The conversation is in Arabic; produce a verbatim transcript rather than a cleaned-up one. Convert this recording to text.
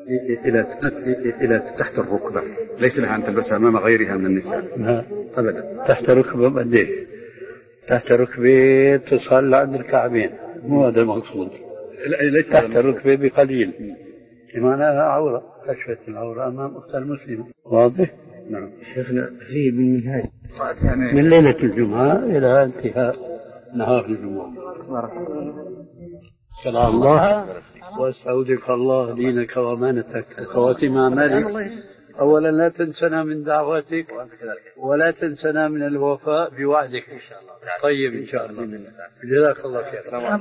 إلى إلى تحت الركبة، ليس لها أن تلبسها أمام غيرها من النساء. لا أبدا. تحت ركبة بديه، تحت ركبة تصل عند الكعبين، مو هذا المقصود. ليس تحت ركبة بقليل، معناها عورة، كشفت العورة أمام أخت المسلمة. واضح؟ نعم. شيخنا في بالمنهاج من ليلة الجمعة إلى انتهاء نهار الجمعة. سلام الله واستودعك الله دينك وامانتك. خواتم اعمالك، اولا لا تنسنا من دعواتك ولا تنسنا من الوفاء بوعدك. طيب ان شاء الله. جزاك الله خير.